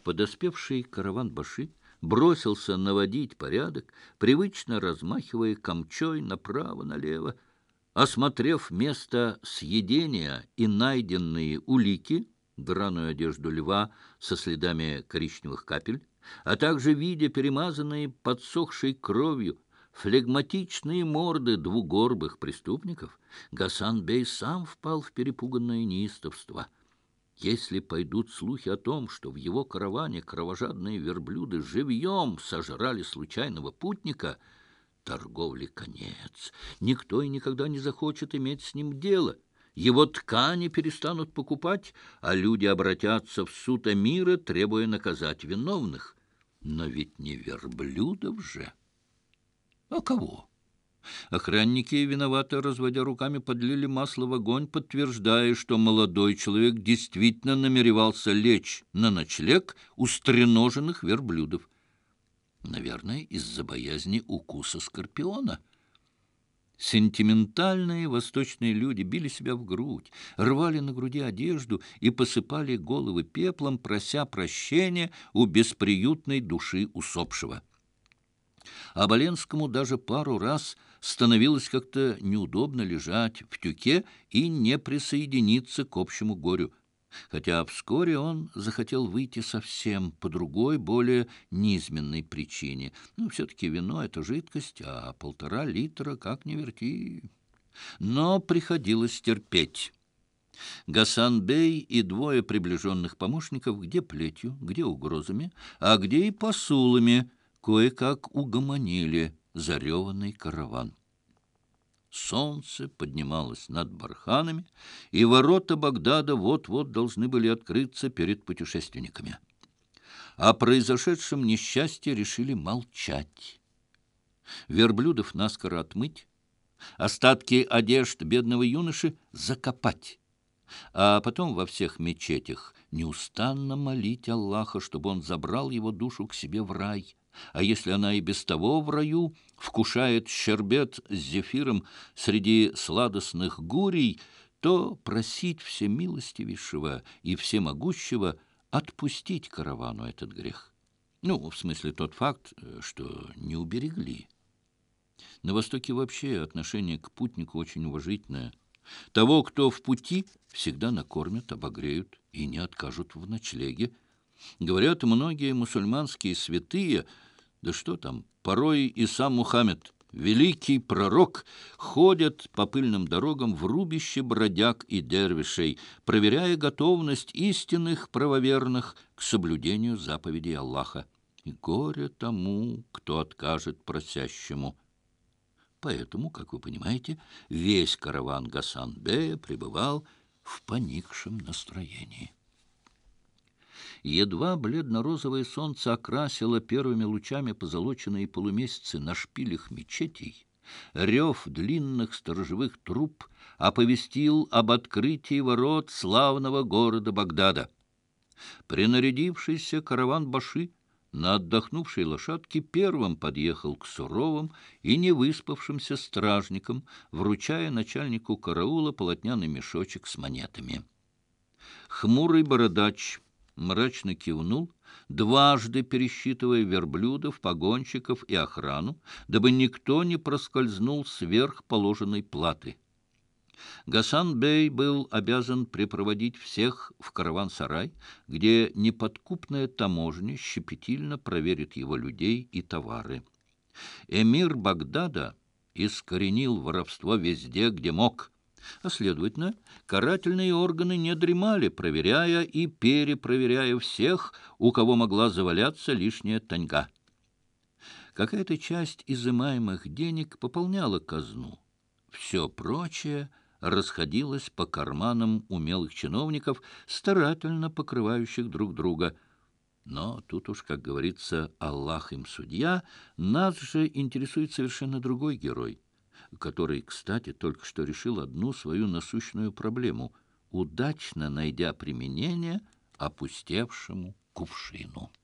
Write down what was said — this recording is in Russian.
Подоспевший караван-баши бросился наводить порядок, привычно размахивая камчой направо-налево. Осмотрев место съедения и найденные улики, драную одежду льва со следами коричневых капель, а также видя перемазанные подсохшей кровью флегматичные морды двугорбых преступников, Гасан-бей сам впал в перепуганное неистовство. Если пойдут слухи о том, что в его караване кровожадные верблюды живьем сожрали случайного путника, торговле конец. Никто и никогда не захочет иметь с ним дело. Его ткани перестанут покупать, а люди обратятся в суд эмира, требуя наказать виновных. Но ведь не верблюдов же. А кого? Охранники, виновато разводя руками, подлили масло в огонь, подтверждая, что молодой человек действительно намеревался лечь на ночлег у стреноженных верблюдов. Наверное, из-за боязни укуса скорпиона. Сентиментальные восточные люди били себя в грудь, рвали на груди одежду и посыпали головы пеплом, прося прощения у бесприютной души усопшего. Оболенскому даже пару раз становилось как-то неудобно лежать в тюке и не присоединиться к общему горю, хотя вскоре он захотел выйти совсем по другой, более низменной причине. Все-таки вино — это жидкость, а 1,5 литра, как ни верти. Но приходилось терпеть. Гасан-бей и двое приближенных помощников где плетью, где угрозами, а где и посулами кое-как угомонили зареванный караван. Солнце поднималось над барханами, и ворота Багдада вот-вот должны были открыться перед путешественниками. О произошедшем несчастье решили молчать. Верблюдов наскоро отмыть, остатки одежд бедного юноши закопать, а потом во всех мечетях неустанно молить Аллаха, чтобы он забрал его душу к себе в рай. А если она и без того в раю вкушает щербет с зефиром среди сладостных гурий, то просить всемилостивейшего и всемогущего отпустить каравану этот грех. В смысле тот факт, что не уберегли. На Востоке вообще отношение к путнику очень уважительное. Того, кто в пути, всегда накормят, обогреют и не откажут в ночлеге. Говорят, многие мусульманские святые, да что там, порой и сам Мухаммед, великий пророк, ходят по пыльным дорогам в рубище бродяг и дервишей, проверяя готовность истинных правоверных к соблюдению заповедей Аллаха. И горе тому, кто откажет просящему. Поэтому, как вы понимаете, весь караван Гасан-бея пребывал в поникшем настроении. Едва бледно-розовое солнце окрасило первыми лучами позолоченные полумесяцы на шпилях мечетей, рев длинных сторожевых труб оповестил об открытии ворот славного города Багдада. Принарядившийся караван-баши на отдохнувшей лошадке первым подъехал к суровым и невыспавшимся стражникам, вручая начальнику караула полотняный мешочек с монетами. Хмурый бородач мрачно кивнул, дважды пересчитывая верблюдов, погонщиков и охрану, дабы никто не проскользнул сверх положенной платы. Гасан-бей был обязан припроводить всех в караван-сарай, где неподкупная таможня щепетильно проверит его людей и товары. Эмир Багдада искоренил воровство везде, где мог, а, следовательно, карательные органы не дремали, проверяя и перепроверяя всех, у кого могла заваляться лишняя таньга. Какая-то часть изымаемых денег пополняла казну. Все прочее расходилось по карманам умелых чиновников, старательно покрывающих друг друга. Но тут уж, как говорится, Аллах им судья, нас же интересует совершенно другой герой, который, кстати, только что решил одну свою насущную проблему, удачно найдя применение опустевшему кувшину.